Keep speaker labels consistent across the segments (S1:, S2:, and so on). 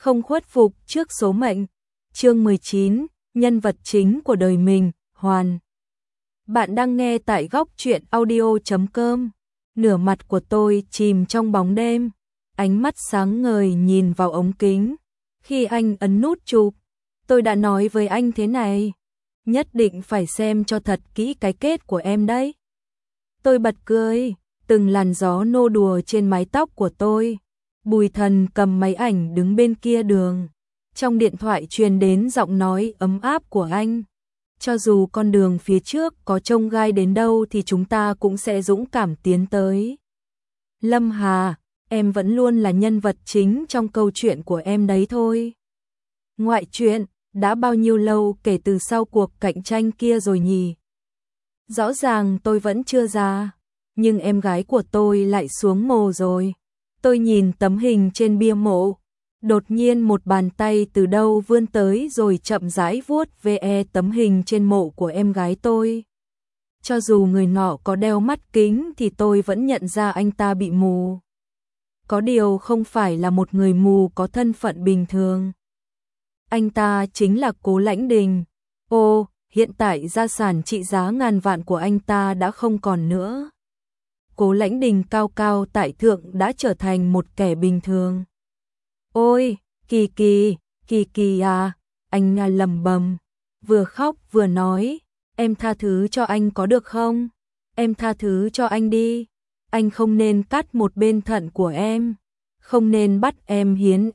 S1: không khuất phục trước số mệnh. Chương 19, nhân vật chính của đời mình, Hoàn. Bạn đang nghe tại góc truyện audio.com. Nửa mặt của tôi chìm trong bóng đêm, ánh mắt sáng ngời nhìn vào ống kính. Khi anh ấn nút chụp, tôi đã nói với anh thế này, nhất định phải xem cho thật kỹ cái kết của em đấy. Tôi bật cười, từng làn gió nô đùa trên mái tóc của tôi. Bùi Thần cầm máy ảnh đứng bên kia đường. Trong điện thoại truyền đến giọng nói ấm áp của anh. Cho dù con đường phía trước có chông gai đến đâu thì chúng ta cũng sẽ dũng cảm tiến tới. Lâm Hà, em vẫn luôn là nhân vật chính trong câu chuyện của em đấy thôi. Ngoại truyện, đã bao nhiêu lâu kể từ sau cuộc cạnh tranh kia rồi nhỉ? Rõ ràng tôi vẫn chưa già, nhưng em gái của tôi lại xuống mồ rồi. Tôi nhìn tấm hình trên bia mộ, đột nhiên một bàn tay từ đâu vươn tới rồi chậm rãi vuốt ve tấm hình trên mộ của em gái tôi. Cho dù người nọ có đeo mắt kính thì tôi vẫn nhận ra anh ta bị mù. Có điều không phải là một người mù có thân phận bình thường. Anh ta chính là Cố Lãnh Đình. Ô, hiện tại gia sản trị giá ngàn vạn của anh ta đã không còn nữa. Cố Lãnh Đình cao cao tại thượng đã trở thành một kẻ bình thường. Ôi, Kỳ Kỳ à, anh lẩm bẩm, vừa khóc vừa nói, em tha thứ cho anh có được không? Em tha thứ cho anh đi. Anh không nên cắt một bên thận của em, không nên bắt em hiến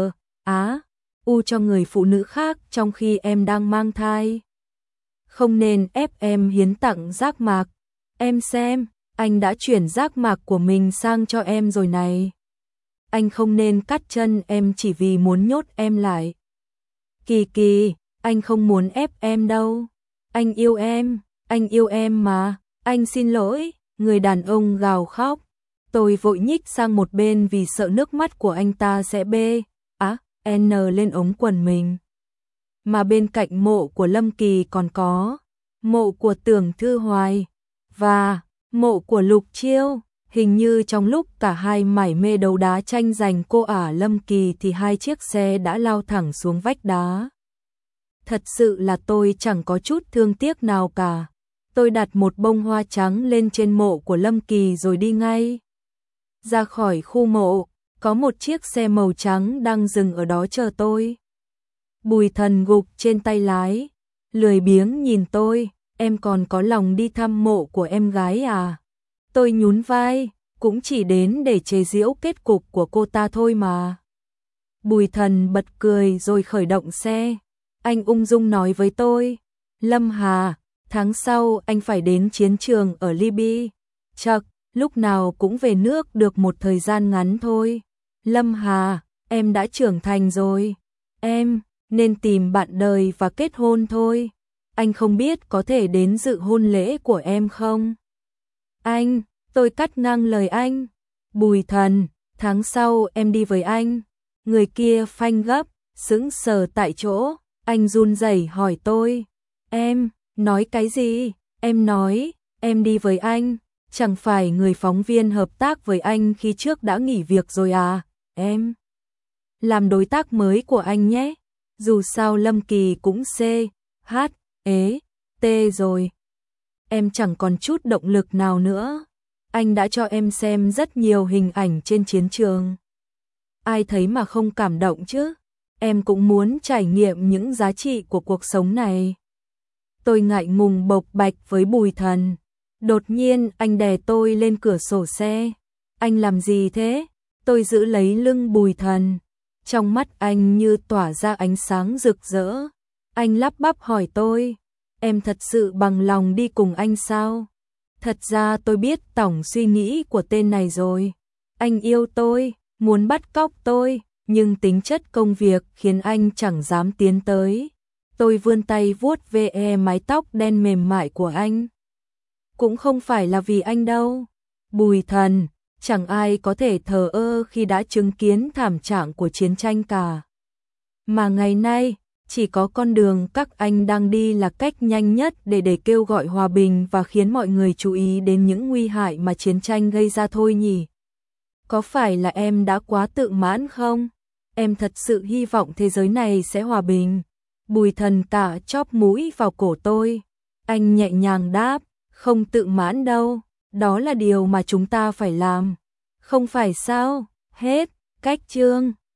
S1: u cho người phụ nữ khác trong khi em đang mang thai. Không nên ép em hiến tặng giác mạc. Em xem, anh đã chuyển giác mạc của mình sang cho em rồi này. Anh không nên cắt chân em chỉ vì muốn nhốt em lại. Kỳ Kỳ, anh không muốn ép em đâu. Anh yêu em mà, anh xin lỗi, người đàn ông gào khóc. Tôi vội nhích sang một bên vì sợ nước mắt của anh ta sẽ lên ống quần mình. Mà bên cạnh mộ của Lâm Kỳ còn có mộ của Tưởng Thư Hoài và mộ của Lục Chiêu. Hình như trong lúc cả hai mải mê đấu đá tranh giành cô ả Lâm Kỳ thì hai chiếc xe đã lao thẳng xuống vách đá. Thật sự là tôi chẳng có chút thương tiếc nào cả. Tôi đặt một bông hoa trắng lên trên mộ của Lâm Kỳ rồi đi ngay. Ra khỏi khu mộ, có một chiếc xe màu trắng đang dừng ở đó chờ tôi. Bùi Thần gục trên tay lái, lười biếng nhìn tôi, em còn có lòng đi thăm mộ của em gái à? Tôi nhún vai, cũng chỉ đến để chế giễu kết cục của cô ta thôi mà. Bùi Thần bật cười rồi khởi động xe. Anh ung dung nói với tôi, Lâm Hà, tháng sau anh phải đến chiến trường ở Libya. Chậc, lúc nào cũng về nước được một thời gian ngắn thôi. Lâm Hà, em đã trưởng thành rồi. Em nên tìm bạn đời và kết hôn thôi. Anh không biết có thể đến dự hôn lễ của em không? Anh, tôi cắt ngang lời anh. Bùi Thần, tháng sau em đi với anh. Người kia phanh gấp, sững sờ tại chỗ. Anh run rẩy hỏi tôi, em nói cái gì? Em nói, em đi với anh. Chẳng phải người phóng viên hợp tác với anh khi trước đã nghỉ việc rồi à? Em làm đối tác mới của anh nhé. Dù sao Lâm Kỳ cũng T rồi. Em chẳng còn chút động lực nào nữa. Anh đã cho em xem rất nhiều hình ảnh trên chiến trường. Ai thấy mà không cảm động chứ? Em cũng muốn trải nghiệm những giá trị của cuộc sống này. Tôi ngại ngùng bộc bạch với Bùi Thần. Đột nhiên anh đè tôi lên cửa sổ xe. Anh làm gì thế? Tôi giữ lấy lưng Bùi Thần. Trong mắt anh như tỏa ra ánh sáng rực rỡ. Anh lắp bắp hỏi tôi, em thật sự bằng lòng đi cùng anh sao? Thật ra tôi biết tổng suy nghĩ của tên này rồi. Anh yêu tôi, muốn bắt cóc tôi, nhưng tính chất công việc khiến anh chẳng dám tiến tới. Tôi vươn tay vuốt ve mái tóc đen mềm mại của anh. Cũng không phải là vì anh đâu. Bùi Thần, chẳng ai có thể thờ ơ khi đã chứng kiến thảm trạng của chiến tranh cả. Mà ngày nay, chỉ có con đường các anh đang đi là cách nhanh nhất để kêu gọi hòa bình và khiến mọi người chú ý đến những nguy hại mà chiến tranh gây ra thôi nhỉ. Có phải là em đã quá tự mãn không? em thật sự hy vọng thế giới này sẽ hòa bình. Bùi Thần Tả chóp mũi vào cổ tôi. Anh nhẹ nhàng đáp, không tự mãn đâu, đó là điều mà chúng ta phải làm. Không phải sao? Hết, cách chương.